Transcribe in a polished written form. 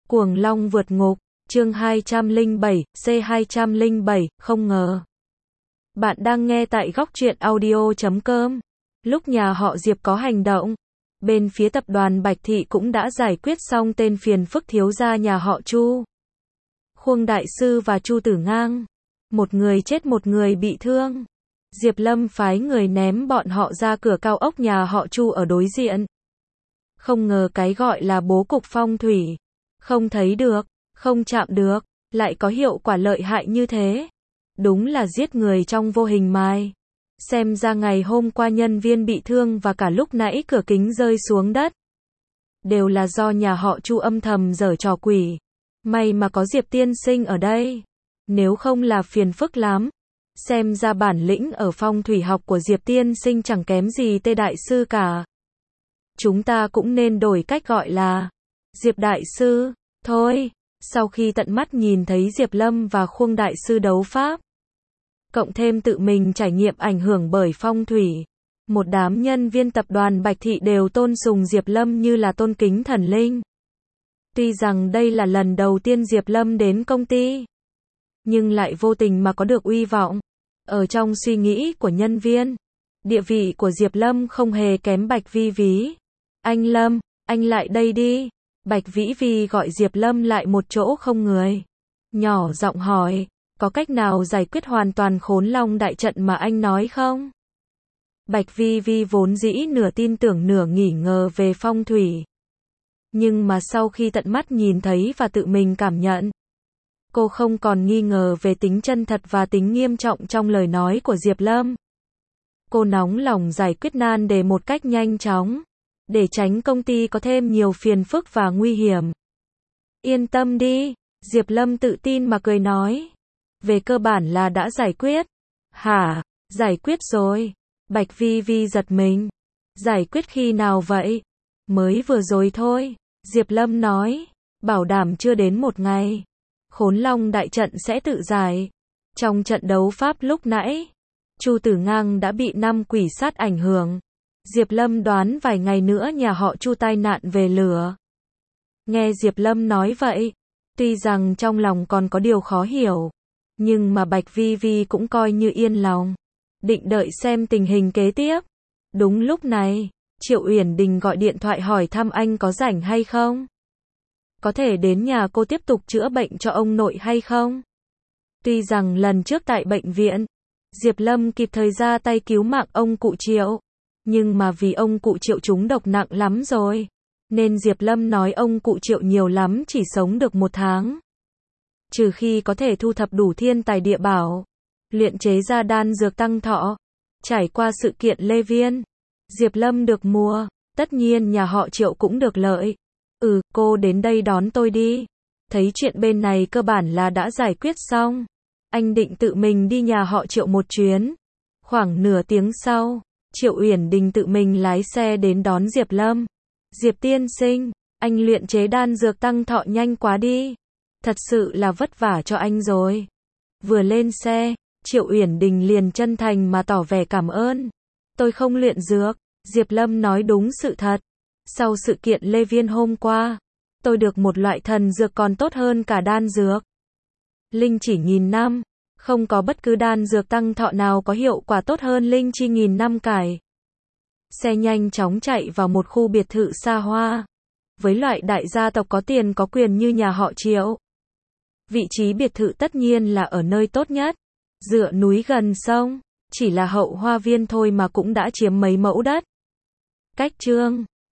Cuồng long vượt ngục, chương 207, C207, không ngờ. Bạn đang nghe tại góc truyện audio.com. Lúc nhà họ Diệp có hành động, bên phía tập đoàn Bạch Thị cũng đã giải quyết xong tên phiền phức thiếu gia nhà họ Chu. Khuông Đại Sư và Chu Tử Ngang. Một người chết một người bị thương. Diệp Lâm phái người ném bọn họ ra cửa cao ốc nhà họ Chu ở đối diện. Không ngờ cái gọi là bố cục phong thủy, không thấy được, không chạm được, lại có hiệu quả lợi hại như thế. Đúng là giết người trong vô hình mai. Xem ra ngày hôm qua nhân viên bị thương và cả lúc nãy cửa kính rơi xuống đất, đều là do nhà họ Chu âm thầm giở trò quỷ. May mà có Diệp tiên sinh ở đây, nếu không là phiền phức lắm. Xem ra bản lĩnh ở phong thủy học của Diệp tiên sinh chẳng kém gì Tê Đại Sư cả. Chúng ta cũng nên đổi cách gọi là Diệp Đại Sư, thôi. Sau khi tận mắt nhìn thấy Diệp Lâm và Khuông Đại Sư đấu pháp, cộng thêm tự mình trải nghiệm ảnh hưởng bởi phong thủy, một đám nhân viên tập đoàn Bạch Thị đều tôn sùng Diệp Lâm như là tôn kính thần linh. Tuy rằng đây là lần đầu tiên Diệp Lâm đến công ty, nhưng lại vô tình mà có được uy vọng. Ở trong suy nghĩ của nhân viên, địa vị của Diệp Lâm không hề kém Bạch Vi Ví. Anh Lâm, anh lại đây đi. Bạch Vĩ Vi gọi Diệp Lâm lại một chỗ không người, nhỏ giọng hỏi, có cách nào giải quyết hoàn toàn Khốn Long đại trận mà anh nói không? Bạch Vi Vi vốn dĩ nửa tin tưởng nửa nghi ngờ về phong thủy, nhưng mà sau khi tận mắt nhìn thấy và tự mình cảm nhận, cô không còn nghi ngờ về tính chân thật và tính nghiêm trọng trong lời nói của Diệp Lâm. Cô nóng lòng giải quyết nan đề một cách nhanh chóng, để tránh công ty có thêm nhiều phiền phức và nguy hiểm. Yên tâm đi, Diệp Lâm tự tin mà cười nói. Về cơ bản là đã giải quyết. Hả, giải quyết rồi. Bạch Vi Vi giật mình. Giải quyết khi nào vậy? Mới vừa rồi thôi. Diệp Lâm nói. Bảo đảm chưa đến một ngày, Khốn Long đại trận sẽ tự giải. Trong trận đấu pháp lúc nãy, Chu Tử Ngang đã bị 5 quỷ sát ảnh hưởng. Diệp Lâm đoán vài ngày nữa nhà họ Chu tai nạn về lửa. Nghe Diệp Lâm nói vậy, tuy rằng trong lòng còn có điều khó hiểu, nhưng mà Bạch Vi Vi cũng coi như yên lòng, định đợi xem tình hình kế tiếp. Đúng lúc này, Triệu Uyển Đình gọi điện thoại hỏi thăm anh có rảnh hay không? Có thể đến nhà cô tiếp tục chữa bệnh cho ông nội hay không? Tuy rằng lần trước tại bệnh viện, Diệp Lâm kịp thời ra tay cứu mạng ông cụ Triệu, nhưng mà vì ông cụ Triệu trúng độc nặng lắm rồi, nên Diệp Lâm nói ông cụ Triệu nhiều lắm chỉ sống được 1 tháng. Trừ khi có thể thu thập đủ thiên tài địa bảo, luyện chế ra đan dược tăng thọ. Trải qua sự kiện Lê Viên, Diệp Lâm được mua, tất nhiên nhà họ Triệu cũng được lợi. Cô đến đây đón tôi đi. Thấy chuyện bên này cơ bản là đã giải quyết xong, anh định tự mình đi nhà họ Triệu một chuyến. Khoảng nửa tiếng sau, Triệu Uyển Đình tự mình lái xe đến đón Diệp Lâm. Diệp tiên sinh, anh luyện chế đan dược tăng thọ nhanh quá đi. Thật sự là vất vả cho anh rồi. Vừa lên xe, Triệu Uyển Đình liền chân thành mà tỏ vẻ cảm ơn. Tôi không luyện dược. Diệp Lâm nói đúng sự thật. Sau sự kiện Lê Viên hôm qua, tôi được một loại thần dược còn tốt hơn cả đan dược. Linh chỉ nghìn năm, không có bất cứ đan dược tăng thọ nào có hiệu quả tốt hơn linh chi nghìn năm cải. Xe nhanh chóng chạy vào một khu biệt thự xa hoa. Với loại đại gia tộc có tiền có quyền như nhà họ Triệu, vị trí biệt thự tất nhiên là ở nơi tốt nhất, dựa núi gần sông, chỉ là hậu hoa viên thôi mà cũng đã chiếm mấy mẫu đất. Cách chương